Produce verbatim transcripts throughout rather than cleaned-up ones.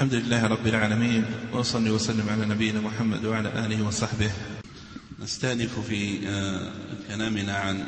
الحمد لله رب العالمين، وصلي وسلم على نبينا محمد وعلى آله وصحبه. نستأنف في كلامنا عن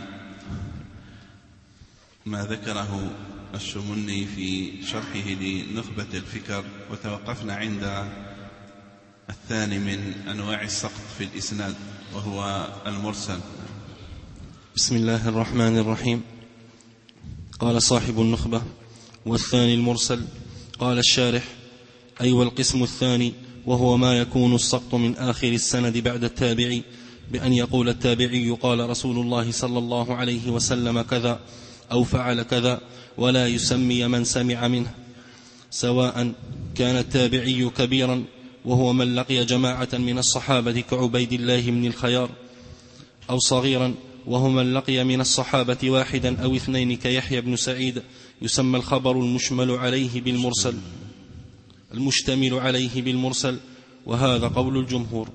ما ذكره الشمني في شرحه لنخبة الفكر، وتوقفنا عند الثاني من أنواع السقط في الإسناد وهو المرسل. بسم الله الرحمن الرحيم. قال صاحب النخبة: والثاني المرسل. قال الشارح: أي أيوة والقسم الثاني وهو ما يكون السقط من آخر السند بعد التابعي، بأن يقول التابعي: قال رسول الله صلى الله عليه وسلم كذا أو فعل كذا، ولا يسمي من سمع منه، سواء كان التابعي كبيرا وهو من لقي جماعة من الصحابة كعبيد الله بن الخيار، أو صغيرا وهو من لقي من الصحابة واحدا أو اثنين كيحيى بن سعيد، يسمى الخبر المشمل عليه بالمرسل المشتمل عليه بالمرسل، وهذا قول الجمهور.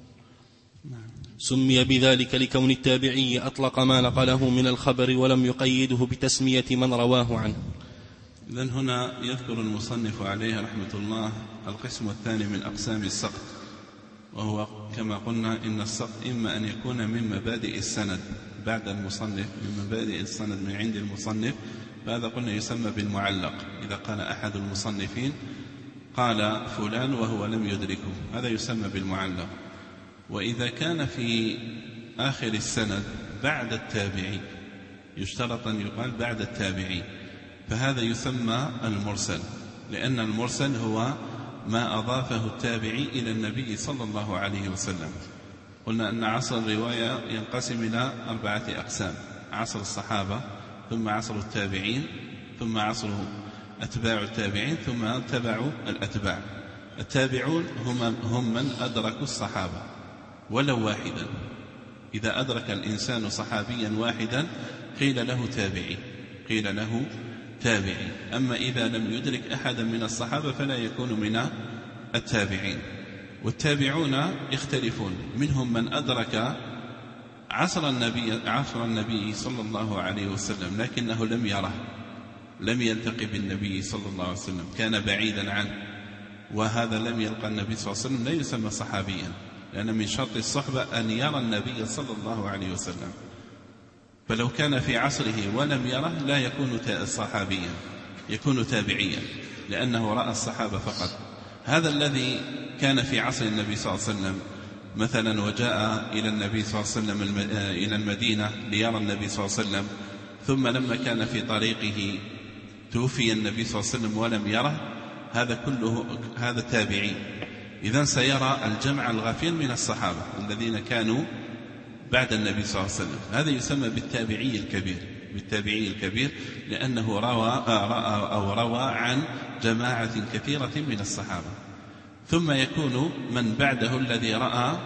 سمي بذلك لكون التابعي أطلق ما نقله من الخبر ولم يقيده بتسمية من رواه عنه. إذن هنا يذكر المصنف عليه رحمة الله القسم الثاني من أقسام السقط، وهو كما قلنا إن السقط إما أن يكون من مبادئ السند بعد المصنف، من مبادئ السند من عند المصنف، فهذا قلنا يسمى بالمعلق. إذا قال أحد المصنفين قال فلان وهو لم يدركه، هذا يسمى بالمعلق. وإذا كان في آخر السند بعد التابعي، يشترط أن يقال بعد التابعي، فهذا يسمى المرسل، لأن المرسل هو ما أضافه التابعي إلى النبي صلى الله عليه وسلم. قلنا أن عصر الرواية ينقسم إلى أربعة أقسام: عصر الصحابة، ثم عصر التابعين، ثم عصر أتباع التابعين، ثم تبع الأتباع. التابعون هم, هم من أدركوا الصحابة ولو واحدا. إذا أدرك الإنسان صحابيا واحدا قيل له تابعي، قيل له تابعي. أما إذا لم يدرك أحدا من الصحابة فلا يكون من التابعين. والتابعون يختلفون، منهم من أدرك عصر النبي, عصر النبي صلى الله عليه وسلم لكنه لم يره، لم يلتقي بالنبي صلى الله عليه وسلم، كان بعيدا عنه، وهذا لم يلقى النبي صلى الله عليه وسلم، لا يسمى صحابيا، لأن من شرط الصحبة أن يرى النبي صلى الله عليه وسلم. فلو كان في عصره ولم يره لا يكون صحابيا، يكون تابعيا، لأنه رأى الصحابة فقط. هذا الذي كان في عصر النبي صلى الله عليه وسلم مثلا، وجاء إلى النبي صلى الله عليه وسلم إلى المدينة ليرى النبي صلى الله عليه وسلم، ثم لما كان في طريقه توفي النبي صلى الله عليه وسلم ولم يره، هذا كله هذا تابعي. إذن سيرى الجمع الغفير من الصحابة الذين كانوا بعد النبي صلى الله عليه وسلم، هذا يسمى بالتابعي الكبير، بالتابعي الكبير، لأنه روى رأى أو روى عن جماعة كثيرة من الصحابة. ثم يكون من بعده الذي رأى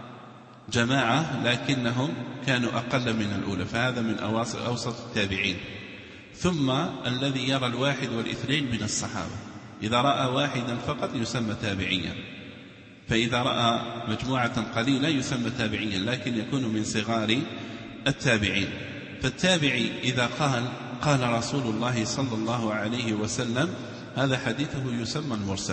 جماعة لكنهم كانوا أقل من الأولى، فهذا من أوسط التابعين. ثم الذي يرى الواحد والاثنين من الصحابة، إذا رأى واحدا فقط يسمى تابعيا، فإذا رأى مجموعة قليلة يسمى تابعيا، لكن يكون من صغار التابعين. فالتابعي إذا قال قال رسول الله صلى الله عليه وسلم، هذا حديثه يسمى المرسل.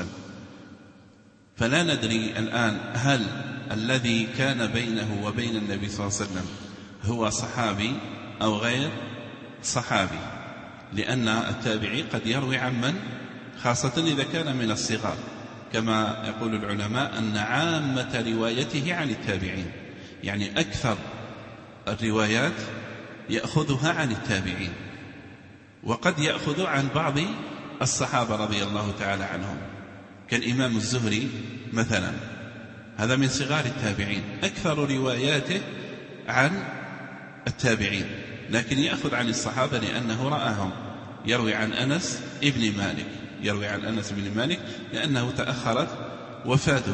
فلا ندري الآن هل الذي كان بينه وبين النبي صلى الله عليه وسلم هو صحابي أو غير صحابي، لأن التابعي قد يروي عن من، خاصة إذا كان من الصغار، كما يقول العلماء أن عامة روايته عن التابعين، يعني أكثر الروايات يأخذها عن التابعين، وقد يأخذ عن بعض الصحابة رضي الله تعالى عنهم، كالإمام الزهري مثلا، هذا من صغار التابعين، أكثر رواياته عن التابعين، لكن يأخذ عن الصحابة لأنه رآهم. يروي عن أنس ابن مالك، يروي عن أنس بن مالك لأنه تأخرت وفاته،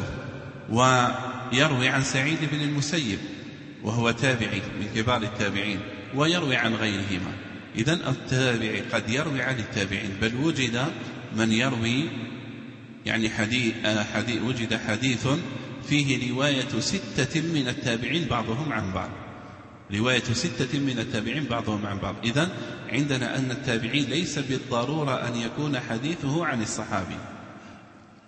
ويروي عن سعيد بن المسيب وهو تابعي من كبار التابعين، ويروي عن غيرهما. إذن التابعي قد يروي عن التابعين، بل وجد من يروي يعني حديث, حديث وجد حديث فيه رواية ستة من التابعين بعضهم عن بعض، رواية ستة من التابعين بعضهم عن بعض. إذن عندنا أن التابعي ليس بالضرورة أن يكون حديثه عن الصحابي،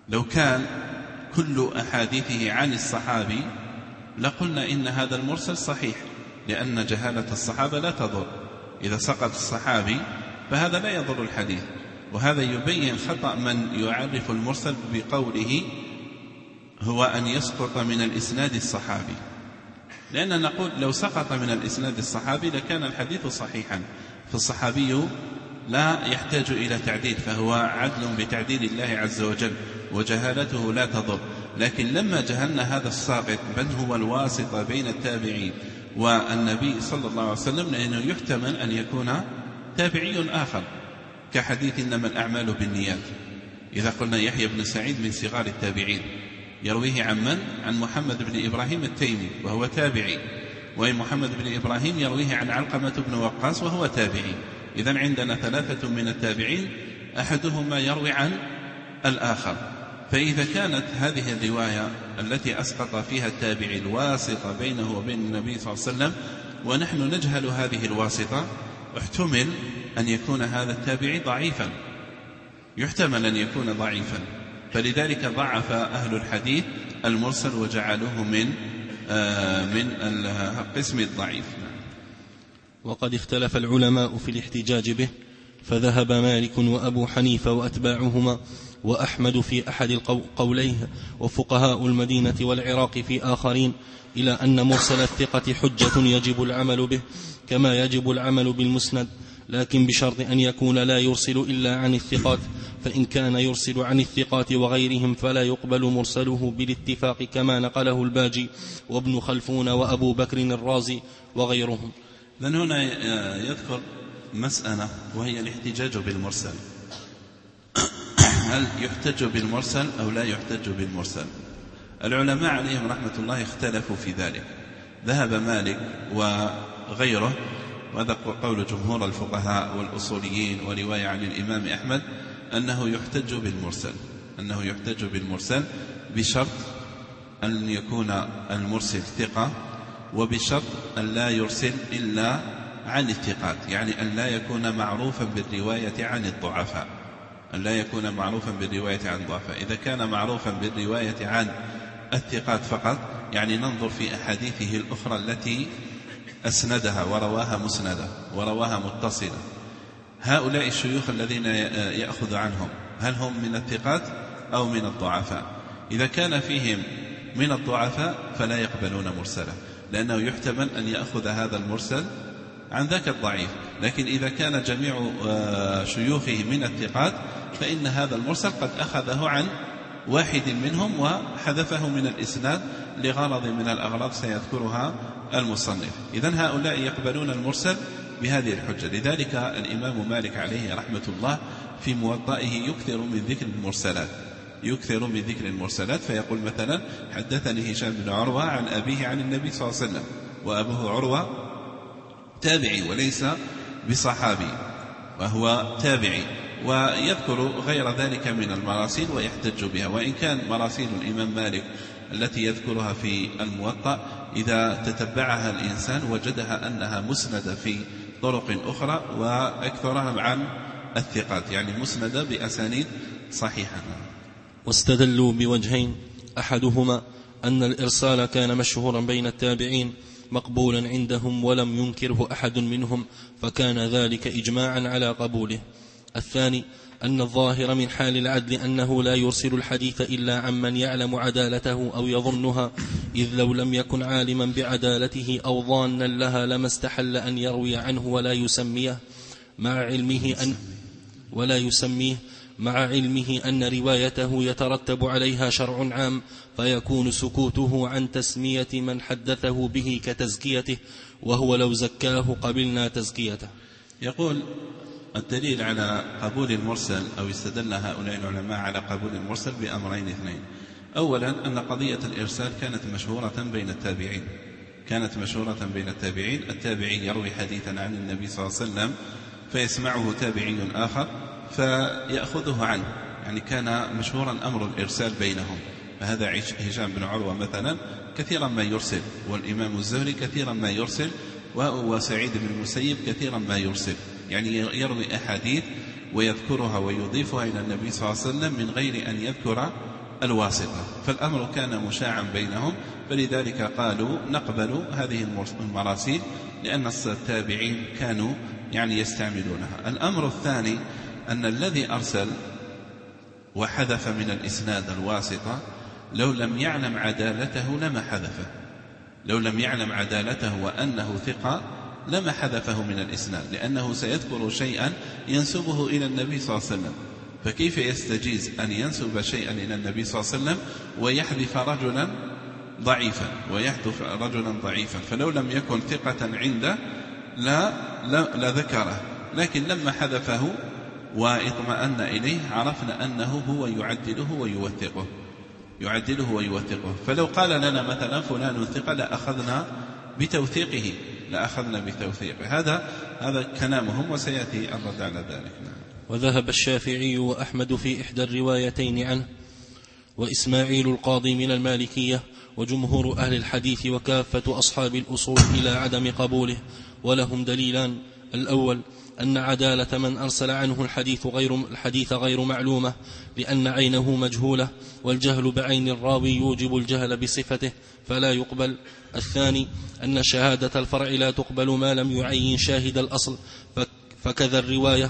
لو كان كل أحاديثه عن الصحابي لقلنا إن هذا المرسل صحيح، لأن جهالة الصحابة لا تضر. إذا سقط الصحابي فهذا لا يضر الحديث. وهذا يبين خطأ من يعرف المرسل بقوله هو أن يسقط من الإسناد الصحابي، لأننا نقول لو سقط من الإسناد الصحابي لكان الحديث صحيحا، فالصحابي لا يحتاج إلى تعديل، فهو عدل بتعديل الله عز وجل وجهالته لا تضر. لكن لما جهلنا هذا الساقط من هو الواسطة بين التابعين والنبي صلى الله عليه وسلم، لأنه يحتمل أن يكون تابعي آخر، كحديث إنما الأعمال بالنيات. إذا قلنا يحيى بن سعيد من صغار التابعين، يرويه عن من؟ عن محمد بن إبراهيم التيمي وهو تابعي، ومحمد بن إبراهيم يرويه عن علقمة بن وقاص وهو تابعي. إذن عندنا ثلاثة من التابعين أحدهما يروي عن الآخر. فإذا كانت هذه الرواية التي أسقط فيها التابعي الواسطة بينه وبين النبي صلى الله عليه وسلم ونحن نجهل هذه الواسطة، احتمل أن يكون هذا التابعي ضعيفا، يحتمل أن يكون ضعيفا، فلذلك ضعف أهل الحديث المرسل وجعلوه من آه من القسم الضعيف. وقد اختلف العلماء في الاحتجاج به، فذهب مالك وأبو حنيفة وأتباعهما وأحمد في أحد القوليه، وفقهاء المدينة والعراق في آخرين، إلى أن مرسل الثقة حجة يجب العمل به كما يجب العمل بالمسند، لكن بشرط أن يكون لا يرسل إلا عن الثقات، فإن كان يرسل عن الثقات وغيرهم فلا يقبل مرسله بالاتفاق، كما نقله الباجي وابن خلفون وأبو بكر الرازي وغيرهم. لأن هنا يذكر مسألة وهي الاحتجاج بالمرسل. هل يحتج بالمرسل أو لا يحتج بالمرسل؟ العلماء عليهم رحمة الله اختلفوا في ذلك. ذهب مالك وغيره، وهذا قول جمهور الفقهاء والأصوليين ورواية عن الإمام أحمد، أنه يحتج بالمرسل، أنه يحتج بالمرسل بشرط أن يكون المرسل ثقة، وبشرط أن لا يرسل إلا عن الثقات، يعني أن لا يكون معروفا بالرواية عن الضعفاء، أن لا يكون معروفا بالرواية عن الضعفاء. إذا كان معروفا بالرواية عن الثقات فقط، يعني ننظر في أحاديثه الأخرى التي أسندها ورواها مسندة ورواها متصلة، هؤلاء الشيوخ الذين يأخذ عنهم هل هم من الثقات أو من الضعفاء؟ إذا كان فيهم من الضعفاء فلا يقبلون مرسله، لأنه يحتمل أن يأخذ هذا المرسل عن ذاك الضعيف. لكن إذا كان جميع شيوخه من الثقات فإن هذا المرسل قد أخذه عن واحد منهم وحذفه من الإسناد لغرض من الأغراض سيذكرها المصنف. إذن هؤلاء يقبلون المرسل بهذه الحجة. لذلك الإمام مالك عليه رحمة الله في موطئه يكثر من ذكر المرسلات، يكثر من ذكر المرسلات، فيقول مثلا حدثني هشام بن عروة عن أبيه عن النبي صلى الله عليه وسلم، وأبوه عروة تابعي وليس بصحابي وهو تابعي، ويذكر غير ذلك من المراسيل ويحتج بها. وإن كان مراسيل الإمام مالك التي يذكرها في الموطأ إذا تتبعها الإنسان وجدها أنها مسندة في طرق أخرى وأكثرها عن الثقات، يعني مسندة بأسانيد صحيحة. واستدلوا بوجهين، أحدهما أن الإرسال كان مشهورا بين التابعين مقبولا عندهم ولم ينكره أحد منهم، فكان ذلك إجماعا على قبوله. الثاني أن الظاهر من حال العدل أنه لا يرسل الحديث إلا عمن يعلم عدالته أو يظنها، إذ لو لم يكن عالما بعدالته أو ظانا لها لما استحل أن يروي عنه ولا يسميه مع علمه أن ولا يسميه مع علمه أن روايته يترتب عليها شرع عام، فيكون سكوته عن تسمية من حدثه به كتزكيته، وهو لو زكاه قبلنا تزكيته. يقول الدليل على قبول المرسل أو استدل هؤلاء العلماء على قبول المرسل بأمرين اثنين. أولا أن قضية الإرسال كانت مشهورة بين التابعين، كانت مشهورة بين التابعين. التابعي يروي حديثا عن النبي صلى الله عليه وسلم فيسمعه تابعي آخر فيأخذه عنه، يعني كان مشهورا أمر الإرسال بينهم. فهذا هشام بن عروة مثلا كثيرا ما يرسل، والإمام الزهري كثيرا ما يرسل، وسعيد بن المسيب كثيرا ما يرسل، يعني يروي أحاديث ويذكرها ويضيفها إلى النبي صلى الله عليه وسلم من غير أن يذكر الواسطة، فالأمر كان مشاعا بينهم، فلذلك قالوا نقبل هذه المراسيل لأن التابعين كانوا يعني يستعملونها. الأمر الثاني أن الذي أرسل وحذف من الإسناد الواسطة لو لم يعلم عدالته لما حذفه، لو لم يعلم عدالته وأنه ثقة لما حذفه من الإسناد، لأنه سيذكر شيئا ينسبه إلى النبي صلى الله عليه وسلم، فكيف يستجيز أن ينسب شيئا إلى النبي صلى الله عليه وسلم ويحذف رجلا ضعيفا ويحذف رجلا ضعيفا؟ فلو لم يكن ثقة عنده لا, لا, لا ذكره، لكن لما حذفه واطمأن إليه عرفنا أنه هو يعدله ويوثقه يعدله ويوثقه. فلو قال لنا مثلا فلان ثقة لأخذنا بتوثيقه لأخذنا بتوثيقه. هذا هذا كلامهم وسيأتي الرد على ذلك. وذهب الشافعي وأحمد في إحدى الروايتين عنه وإسماعيل القاضي من المالكية وجمهور أهل الحديث وكافة أصحاب الأصول إلى عدم قبوله، ولهم دليلان: الأول أن عدالة من أرسل عنه الحديث غير, الحديث غير معلومة لأن عينه مجهولة، والجهل بعين الراوي يوجب الجهل بصفته فلا يقبل. الثاني أن شهادة الفرع لا تقبل ما لم يعين شاهد الأصل، فكذا الرواية،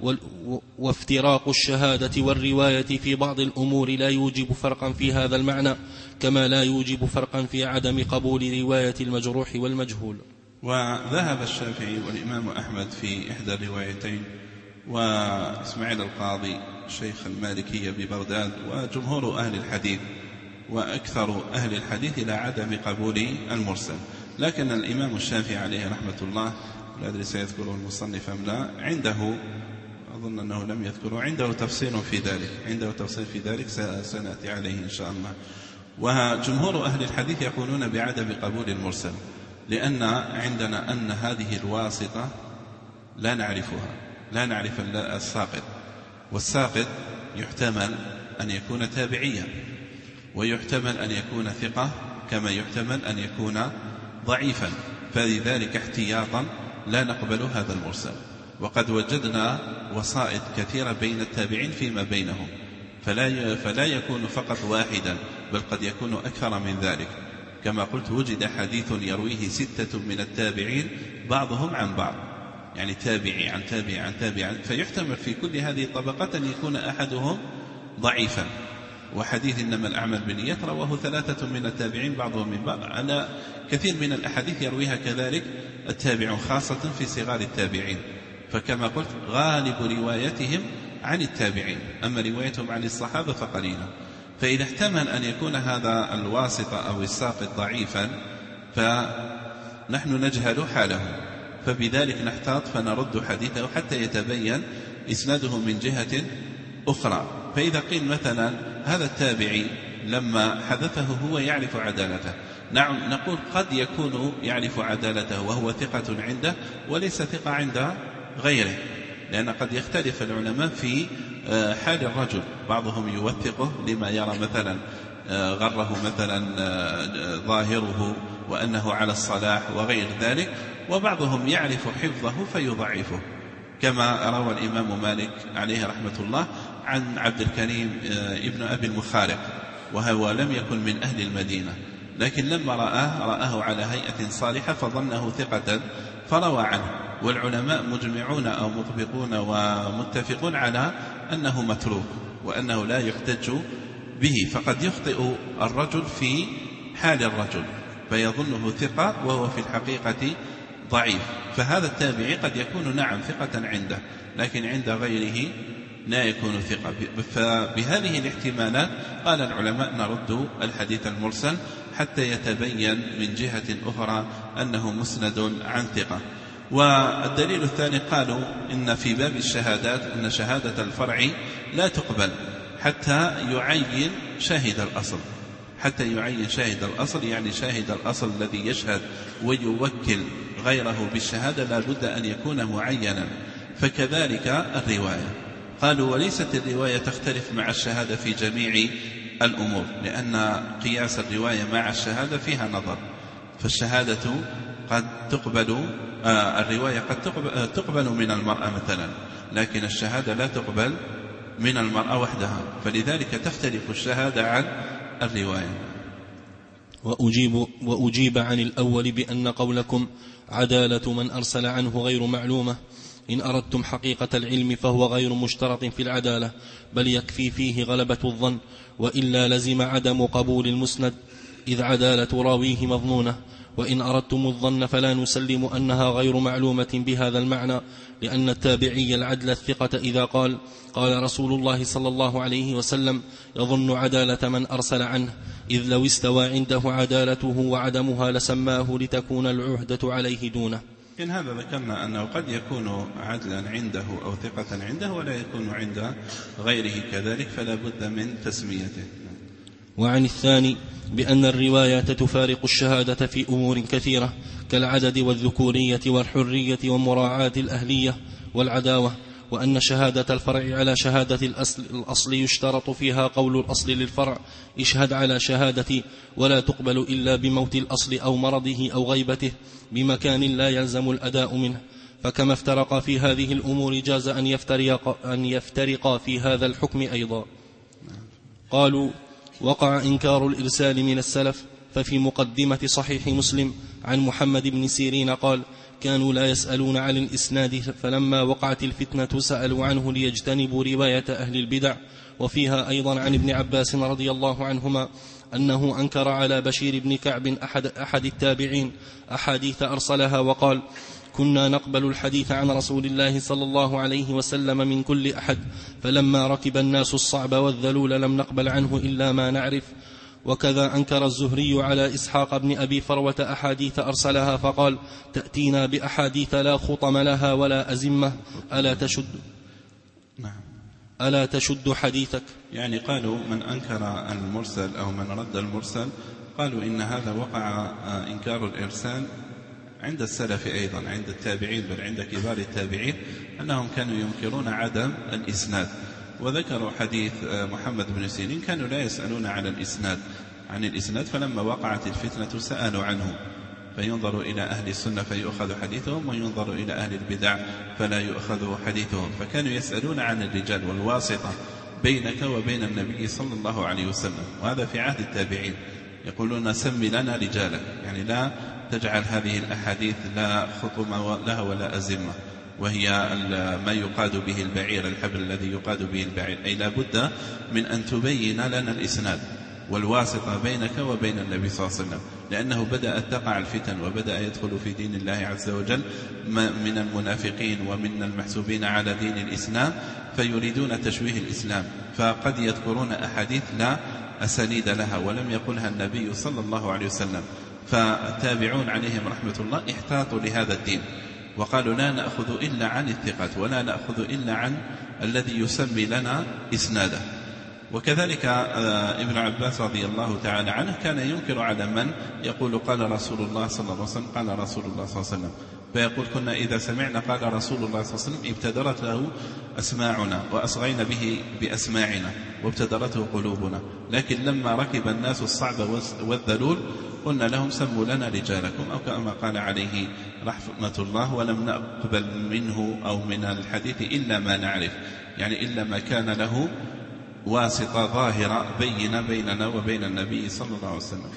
وافتراق الشهادة والرواية في بعض الأمور لا يوجب فرقا في هذا المعنى، كما لا يوجب فرقا في عدم قبول رواية المجروح والمجهول. وذهب الشافعي والإمام أحمد في إحدى الروايتين، وإسماعيل القاضي شيخ المالكية ببغداد، وجمهور أهل الحديث وأكثر أهل الحديث إلى عدم قبول المرسل. لكن الإمام الشافعي عليه رحمة الله، لا أدري سيذكره المصنف أم لا، عنده أظن أنه لم يذكره، عنده تفصيل في ذلك عنده تفصيل في ذلك سنأتي عليه إن شاء الله. وجمهور أهل الحديث يقولون بعدم قبول المرسل، لأن عندنا أن هذه الواسطة لا نعرفها، لا نعرف الساقط، والساقط يحتمل أن يكون تابعيا، ويحتمل أن يكون ثقة، كما يحتمل أن يكون ضعيفا، فلذلك احتياطا لا نقبل هذا المرسل. وقد وجدنا وسائط كثيرة بين التابعين فيما بينهم، فلا, فلا يكون فقط واحدا، بل قد يكون أكثر من ذلك. كما قلت وجد حديث يرويه ستة من التابعين بعضهم عن بعض، يعني تابعي عن تابعي عن تابعي، فيحتمل في كل هذه الطبقات أن يكون أحدهم ضعيفا. وحديث إنما الأعمال بالنيات رواه ثلاثة من التابعين بعضهم من بعض، على كثير من الأحاديث يرويها كذلك التابعون، خاصة في صغار التابعين. فكما قلت غالب روايتهم عن التابعين، أما روايتهم عن الصحابة فقليلا. فإذا احتمل أن يكون هذا الواسطة أو الساقط ضعيفا فنحن نجهل حاله، فبذلك نحتاط فنرد حديثه حتى يتبين إسناده من جهة أخرى. فإذا قيل مثلا هذا التابعي لما حدثه هو يعرف عدالته، نعم نقول قد يكون يعرف عدالته وهو ثقة عنده وليس ثقة عند غيره، لأن قد يختلف العلماء في حال الرجل، بعضهم يوثقه لما يرى مثلا غره مثلا ظاهره وأنه على الصلاح وغير ذلك، وبعضهم يعرف حفظه فيضعفه، كما روى الإمام مالك عليه رحمة الله عن عبد الكريم ابن أبي المخارق، وهو لم يكن من أهل المدينة، لكن لما رآه رآه على هيئة صالحة فظنه ثقة فروى عنه. والعلماء مجمعون أو مطبقون ومتفقون على أنه متروك وأنه لا يحتج به، فقد يخطئ الرجل في حال الرجل فيظنه ثقة وهو في الحقيقة ضعيف. فهذا التابعي قد يكون نعم ثقة عنده، لكن عند غيره لا يكون ثقة. فبهذه الاحتمالات قال العلماء نرد الحديث المرسل حتى يتبين من جهة أخرى أنه مسند عن ثقة. والدليل الثاني قالوا إن في باب الشهادات أن شهادة الفرع لا تقبل حتى يعين شاهد الأصل، حتى يعين شاهد الأصل، يعني شاهد الأصل الذي يشهد ويوكل غيره بالشهادة لا بد أن يكون معينا. فكذلك الرواية، قالوا وليست الرواية تختلف مع الشهادة في جميع الأمور، لأن قياس الرواية مع الشهادة فيها نظر، فالشهادة قد تقبل آه الرواية قد تقبل, تقبل من المرأة مثلا، لكن الشهادة لا تقبل من المرأة وحدها، فلذلك تختلف الشهادة عن الرواية. وأجيب, وأجيب عن الأول بأن قولكم عدالة من أرسل عنه غير معلومة إن أردتم حقيقة العلم فهو غير مشترط في العدالة، بل يكفي فيه غلبة الظن، وإلا لزم عدم قبول المسند إذ عدالة راويه مظنونة. وإن أردتم الظن فلا نسلم أنها غير معلومة بهذا المعنى، لأن التابعي العدل الثقة إذا قال قال رسول الله صلى الله عليه وسلم يظن عدالة من أرسل عنه، إذ لو استوى عنده عدالته وعدمها لسماه لتكون العهدة عليه دونه. إن هذا ذكرنا أنه قد يكون عدلا عنده أو ثقة عنده ولا يكون عند غيره كذلك، فلا بد من تسميته. وعن الثاني بأن الروايات تفارق الشهادة في أمور كثيرة كالعدد والذكورية والحرية ومراعاة الأهلية والعداوة، وأن شهادة الفرع على شهادة الأصل, الأصل يشترط فيها قول الأصل للفرع اشهد على شهادتي، ولا تقبل إلا بموت الأصل أو مرضه أو غيبته بمكان لا يلزم الأداء منه. فكما افترقا في هذه الأمور جاز أن يفترقا, أن يفترقا في هذا الحكم أيضا. قالوا وقع إنكار الإرسال من السلف، ففي مقدمة صحيح مسلم عن محمد بن سيرين قال كانوا لا يسألون عن الإسناد، فلما وقعت الفتنة سألوا عنه ليجتنبوا رواية أهل البدع. وفيها أيضا عن ابن عباس رضي الله عنهما أنه أنكر على بشير بن كعب أحد, أحد التابعين أحاديث أرسلها وقال كنا نقبل الحديث عن رسول الله صلى الله عليه وسلم من كل أحد، فلما ركب الناس الصعب والذلول لم نقبل عنه إلا ما نعرف. وكذا أنكر الزهري على إسحاق بن أبي فروة أحاديث أرسلها فقال تأتينا بأحاديث لا خطم لها ولا أزمة ألا تشد ألا تشد حديثك. يعني قالوا من أنكر المرسل أو من رد المرسل قالوا إن هذا وقع إنكار الإرسال عند السلف أيضا، عند التابعين، بل عند كبار التابعين أنهم كانوا ينكرون عدم الإسناد. وذكروا حديث محمد بن سيرين كانوا لا يسألون عن الإسناد عن الإسناد فلما وقعت الفتنة سألوا عنه، فينظر إلى أهل السنة فيؤخذ حديثهم، وينظر إلى أهل البدع فلا يؤخذ حديثهم. فكانوا يسألون عن الرجال والواسطة بينك وبين النبي صلى الله عليه وسلم، وهذا في عهد التابعين. يقولون سم لنا رجالك، يعني لا تجعل هذه الأحاديث لا خطم لها ولا أزمة، وهي ما يقاد به البعير، الحبل الذي يقاد به البعير، أي لا بد من أن تبين لنا الإسناد والواسطة بينك وبين النبي صلى الله عليه وسلم، لأنه بدأت تقع الفتن وبدأ يدخل في دين الله عز وجل من المنافقين ومن المحسوبين على دين الإسلام فيريدون تشويه الإسلام، فقد يذكرون أحاديث لا أسانيد لها ولم يقلها النبي صلى الله عليه وسلم. فالتابعون عليهم رحمة الله احتاطوا لهذا الدين وقالوا لا نأخذ إلا عن الثقات ولا نأخذ إلا عن الذي يسمي لنا إسناده. وكذلك ابن عباس رضي الله تعالى عنه كان ينكر على من يقول قال رسول الله صلى الله عليه وسلم قال رسول الله صلى الله عليه وسلم، فيقول كنا إذا سمعنا قال رسول الله صلى الله عليه وسلم ابتدرت له أسماعنا وأصغينا به بأسماعنا وابتدرته قلوبنا، لكن لما ركب الناس الصعب والذلول قلنا لهم سموا لنا رجالكم، أو كما قال عليه رحمة الله ولم نقبل منه أو من الحديث إلا ما نعرف، يعني إلا ما كان له واسطة ظاهرة بينة بيننا وبين النبي صلى الله عليه وسلم.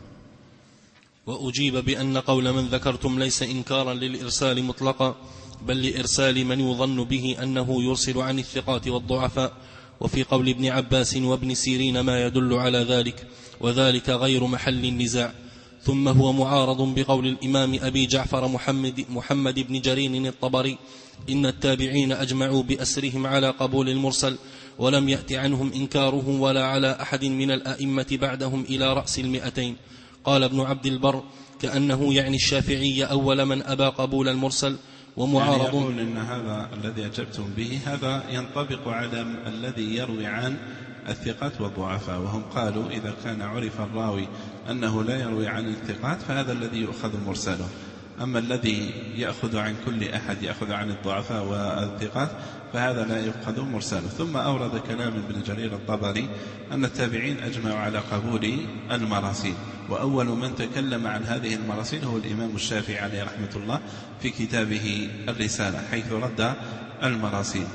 وأجيب بأن قول من ذكرتم ليس إنكارا للإرسال مطلقا، بل لإرسال من يظن به أنه يرسل عن الثقات والضعفاء، وفي قول ابن عباس وابن سيرين ما يدل على ذلك، وذلك غير محل النزاع. ثم هو معارض بقول الإمام أبي جعفر محمد, محمد بن جرير الطبري إن التابعين أجمعوا بأسرهم على قبول المرسل، ولم يأت عنهم إنكاره ولا على أحد من الأئمة بعدهم إلى رأس المئتين. قال ابن عبد البر كأنه يعني الشافعي أول من أبى قبول المرسل. ومعارض يعني يقول إن هذا الذي أجبتم به هذا ينطبق على الذي يروي عن الثقات والضعفاء، وهم قالوا إذا كان عرف الراوي أنه لا يروي عن الثقات فهذا الذي يؤخذ مرسله، أما الذي يأخذ عن كل أحد يأخذ عن الضعفاء والثقات فهذا لا يؤخذ مرسله. ثم أورد كلام ابن جرير الطبري أن التابعين أجمعوا على قبول المراسيل، وأول من تكلم عن هذه المراسيل هو الإمام الشافعي عليه رحمة الله في كتابه الرسالة حيث رد المراسيل.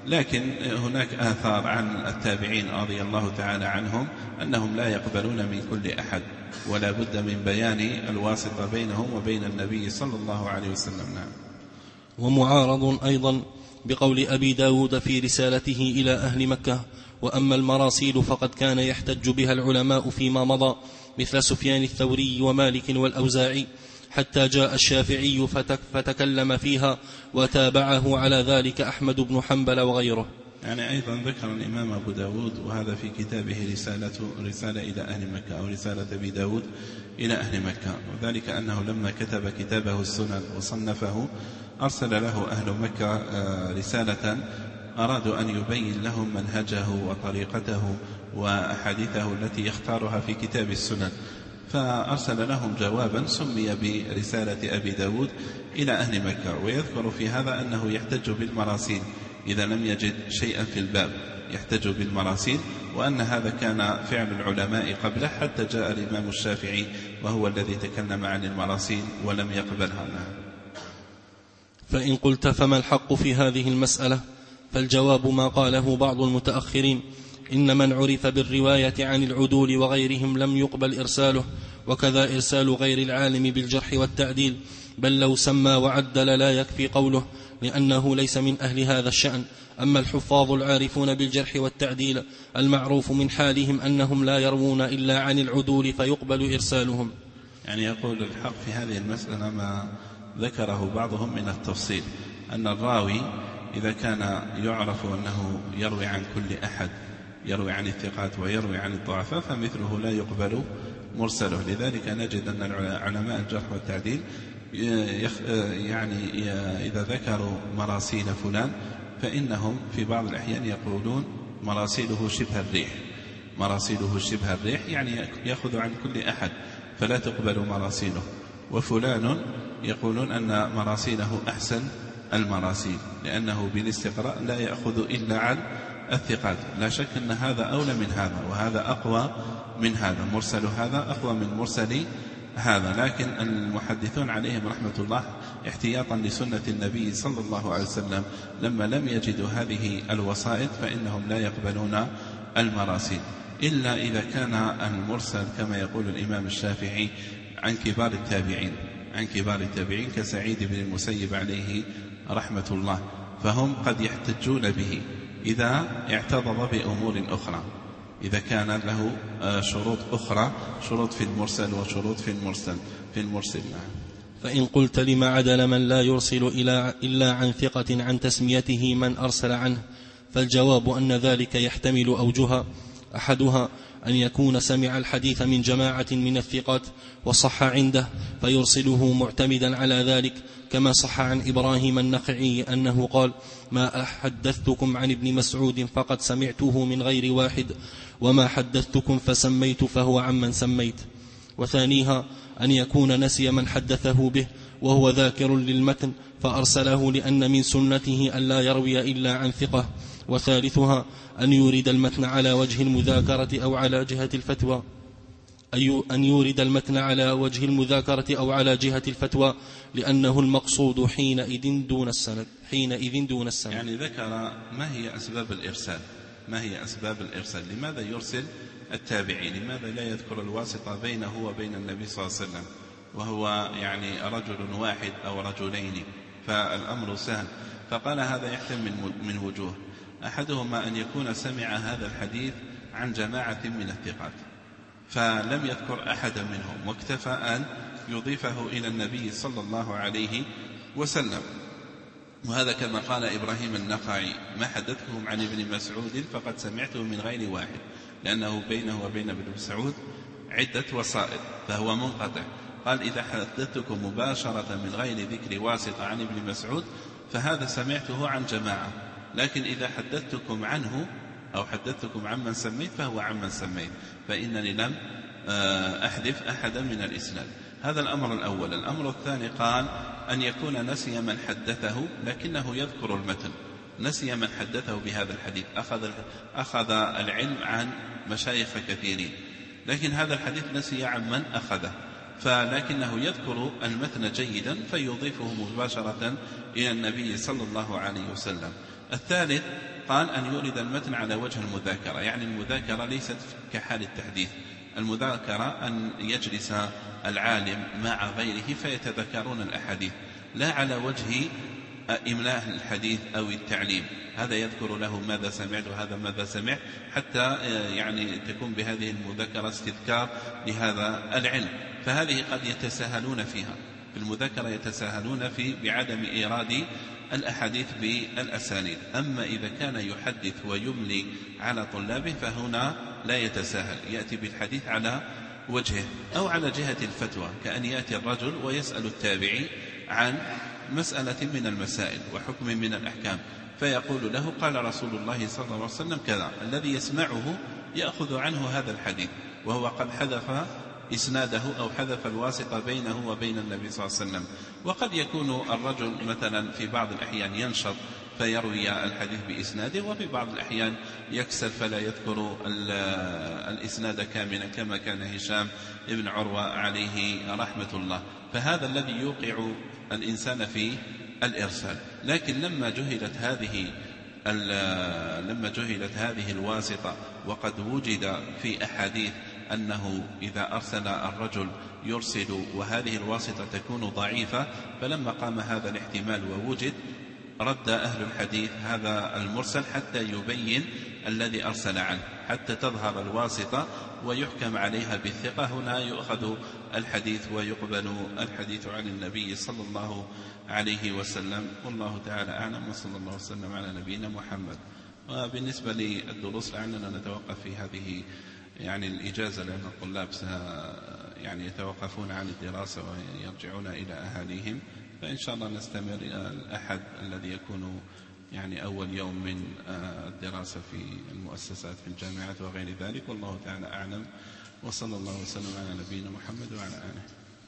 لكن هناك آثار عن التابعين رضي الله تعالى عنهم أنهم لا يقبلون من كل أحد، ولا بد من بيان الواسطة بينهم وبين النبي صلى الله عليه وسلم. نعم. ومعارض أيضا بقول أبي داود في رسالته إلى أهل مكة: وأما المراسيل فقد كان يحتج بها العلماء فيما مضى مثل سفيان الثوري ومالك والأوزاعي، حتى جاء الشافعي فتك فتكلم فيها وتابعه على ذلك أحمد بن حنبل وغيره. يعني أيضا ذكر الإمام أبو داود، وهذا في كتابه رسالة, رسالة إلى أهل مكة، أو رسالة أبي داود إلى أهل مكة، وذلك أنه لما كتب كتابه السنن وصنفه أرسل له أهل مكة رسالة أرادوا أن يبين لهم منهجه وطريقته وأحاديثه التي يختارها في كتاب السنن، فأرسل لهم جوابا سمي برسالة أبي داود إلى أهل مكة. ويذكر في هذا أنه يحتج بالمراسيل إذا لم يجد شيئا في الباب، يحتج بالمراسيل، وأن هذا كان فعل العلماء قبله حتى جاء الإمام الشافعي وهو الذي تكلم عن المراسيل ولم يقبلها. فإن قلت فما الحق في هذه المسألة؟ فالجواب ما قاله بعض المتأخرين: إن من عرف بالرواية عن العدول وغيرهم لم يقبل إرساله، وكذا إرسال غير العالم بالجرح والتعديل، بل لو سمى وعدل لا يكفي قوله، لأنه ليس من أهل هذا الشأن. أما الحفاظ العارفون بالجرح والتعديل المعروف من حالهم أنهم لا يروون إلا عن العدول فيقبل إرسالهم. يعني يقول الحق في هذه المسألة ما ذكره بعضهم من التفصيل، أن الراوي إذا كان يعرف أنه يروي عن كل أحد، يروي عن الثقات ويروي عن الضعفاء، فمثله لا يقبل مرسله. لذلك نجد أن علماء الجرح والتعديل يعني إذا ذكروا مراسيل فلان فإنهم في بعض الأحيان يقولون مراسيله شبه الريح، مراسيله شبه الريح يعني يأخذ عن كل أحد فلا تقبل مراسيله. وفلان يقولون أن مراسيله أحسن المراسيل لأنه بالاستقراء لا يأخذ إلا عن الثقات. لا شك أن هذا أولى من هذا، وهذا أقوى من هذا، مرسل هذا أقوى من مرسل هذا. لكن المحدثون عليهم رحمة الله احتياطا لسنة النبي صلى الله عليه وسلم لما لم يجدوا هذه الوسائط فإنهم لا يقبلون المراسيل، إلا إذا كان المرسل كما يقول الإمام الشافعي عن كبار التابعين، عن كبار التابعين كسعيد بن المسيب عليه رحمة الله، فهم قد يحتجون به إذا اعتضض بأمور أخرى، إذا كان له شروط أخرى، شروط في المرسل وشروط في المرسل في المرسل. فإن قلت لما عدل من لا يرسل إلا عن ثقة عن تسميته من أرسل عنه، فالجواب أن ذلك يحتمل أوجها: أحدها أن يكون سمع الحديث من جماعة من الثقات وصح عنده فيرسله معتمدا على ذلك، كما صح عن إبراهيم النخعي أنه قال: ما حدثتكم عن ابن مسعود فقد سمعته من غير واحد، وما حدثتكم فسميت فهو عمن سميت. وثانيها أن يكون نسي من حدثه به وهو ذاكر للمتن فأرسله لأن من سنته أن لا يروي إلا عن ثقة. وثالثها أن يورد المتن على وجه المذاكرة أو على جهة الفتوى، أي أن يورد المتن على وجه المذاكرة أو على جهة الفتوى، لأنه المقصود حينئذ دون السند حينئذ دون السند. يعني ذكر ما هي أسباب الإرسال، ما هي أسباب الإرسال، لماذا يرسل التابعي، لماذا لا يذكر الواسطة بينه وبين النبي صلى الله عليه وسلم وهو يعني رجل واحد أو رجلين، فالأمر سهل. فقال هذا يحتمل من وجوه: أحدهما أن يكون سمع هذا الحديث عن جماعة من الثقات فلم يذكر أحد منهم، واكتفى أن يضيفه إلى النبي صلى الله عليه وسلم. وهذا كما قال إبراهيم النخعي: ما حدثتكم عن ابن مسعود فقد سمعته من غير واحد، لأنه بينه وبين ابن مسعود عدة وسائط فهو منقطع. قال: إذا حدثتكم مباشرة من غير ذكر واسطة عن ابن مسعود فهذا سمعته عن جماعة، لكن إذا حدثتكم عنه أو حدثتكم عمن سميت فهو عمن سميت، فإنني لم أحذف أحدا من الإسناد. هذا الأمر الأول. الأمر الثاني قال أن يكون نسي من حدثه لكنه يذكر المتن، نسي من حدثه بهذا الحديث، أخذ, أخذ العلم عن مشايخ كثيرين، لكن هذا الحديث نسي عن من أخذه، فلكنه يذكر المتن جيدا فيضيفه مباشرة إلى النبي صلى الله عليه وسلم. الثالث قال أن يورد المتن على وجه المذاكرة، يعني المذاكرة ليست كحال التحديث، المذاكرة أن يجلس العالم مع غيره فيتذكرون الأحاديث، لا على وجه إملاء الحديث أو التعليم، هذا يذكر له ماذا سمعت وهذا ماذا سمع، حتى يعني تكون بهذه المذاكرة استذكار لهذا العلم. فهذه قد يتساهلون فيها، في المذاكرة يتساهلون في بعدم إيراد الأحاديث بالأسانيد. أما إذا كان يحدث ويملي على طلابه فهنا لا يتساهل، يأتي بالحديث على وجهه أو على جهة الفتوى، كأن يأتي الرجل ويسأل التابعي عن مسألة من المسائل وحكم من الأحكام، فيقول له قال رسول الله صلى الله عليه وسلم كذا، الذي يسمعه يأخذ عنه هذا الحديث وهو قد حذف إسناده أو حذف الواسطة بينه وبين النبي صلى الله عليه وسلم. وقد يكون الرجل مثلا في بعض الأحيان ينشط فيروي الحديث بإسناده، وفي بعض الأحيان يكسل فلا يذكر الإسناد كاملا، كما كان هشام ابن عروة عليه رحمة الله، فهذا الذي يوقع الإنسان في الإرسال. لكن لما جهلت هذه لما جهلت هذه الواسطة وقد وجد في أحاديث أنه إذا أرسل الرجل يرسل وهذه الواسطة تكون ضعيفة، فلما قام هذا الاحتمال ووجد رد أهل الحديث هذا المرسل حتى يبين الذي أرسل عنه، حتى تظهر الواسطة ويحكم عليها بالثقة، هنا يؤخذ الحديث ويقبل الحديث عن النبي صلى الله عليه وسلم. والله تعالى أعلم، وصلى الله وسلم على نبينا محمد. وبالنسبة للدروس لعلنا نتوقف في هذه يعني الإجازة، لأن الطلاب يعني يتوقفون عن الدراسة ويرجعون إلى أهاليهم، فإن شاء الله نستمر الأحد الذي يكون يعني أول يوم من الدراسة في المؤسسات في الجامعات وغير ذلك. والله تعالى أعلم، وصلى الله وسلم على نبينا محمد وعلى آله.